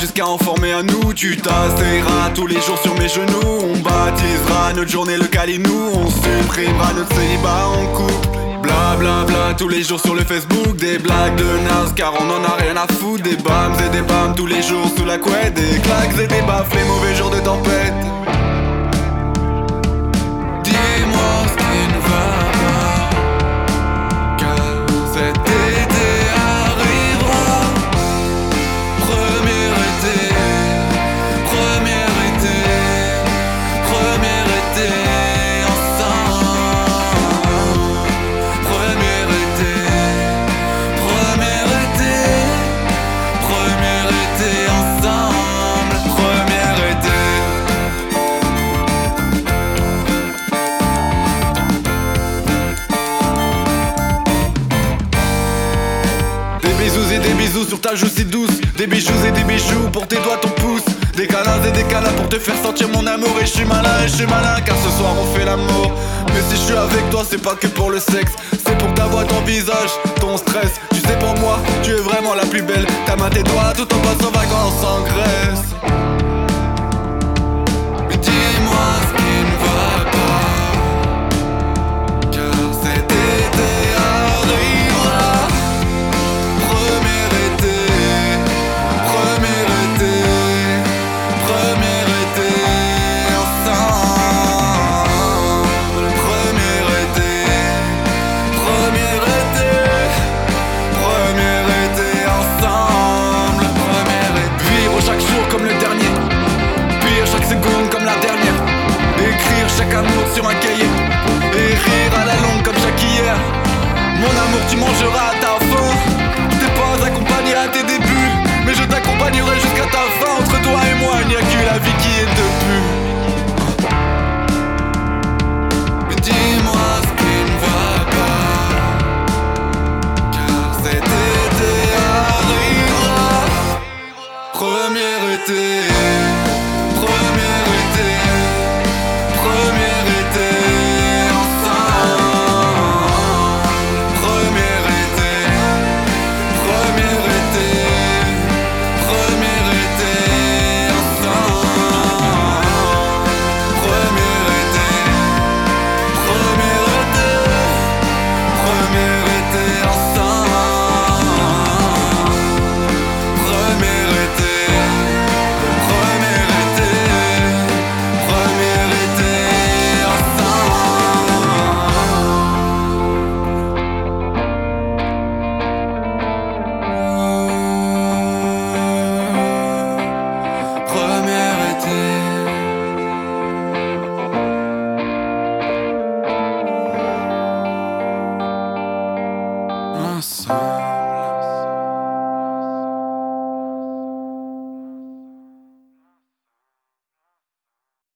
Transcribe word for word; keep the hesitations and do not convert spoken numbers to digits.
jusqu'à en former un nous. Tu t'asseoiras tous les jours sur mes genoux. On baptisera notre journée le Calinou. On supprimera notre célibat en couple. Bla bla bla tous les jours sur le Facebook. Des blagues de naze car on en a rien à foutre. Des bams et des bams tous les jours sous la couette. Des claques et des baffes les mauvais jours de tempête. Dis-moi ce qui ne va pas, car cet été arrivera. Premier été, premier été, premier été ensemble. Premier été, premier été, premier été ensemble. Premier été. Des bisous et des bisous sur ta joue si douce. Des bijoux et des bijoux pour tes doigts, ton pouce. Des câlins et des câlins pour te faire sentir mon amour. Et je suis malin et je suis malin car ce soir on fait l'amour. Mais si je suis avec toi c'est pas que pour le sexe. C'est pour t'avoir ton visage, ton stress. Tu sais pour moi tu es vraiment la plus belle. Ta main tes doigts tout en passant vacances en Grèce.